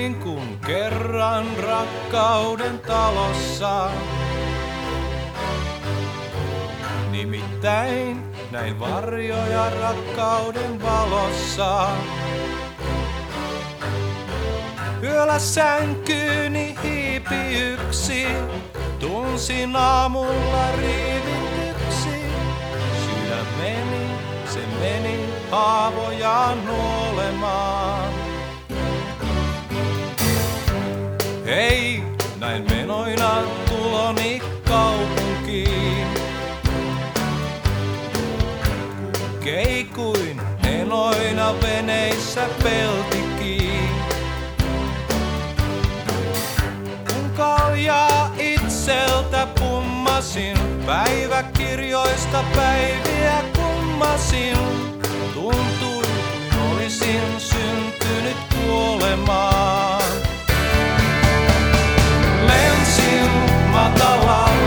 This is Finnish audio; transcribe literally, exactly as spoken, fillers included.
Kävin kun kerran rakkauden talossa. Nimittäin näin varjoja rakkauden valossa. Yöllä sänkyyni hiipi yksi, tunsin aamulla riivityksi. Sydämeni, se meni haavoja nuolemaan. Hei, näin menoina tuloni kaupunkiin. Keikuin enoina veneissä peltikiin. Kun kaljaa itseltä pummasin, päiväkirjoista päiviä kummasin. Tuntui kuin olisin syntynyt kuolemaan. Lensin matalalla.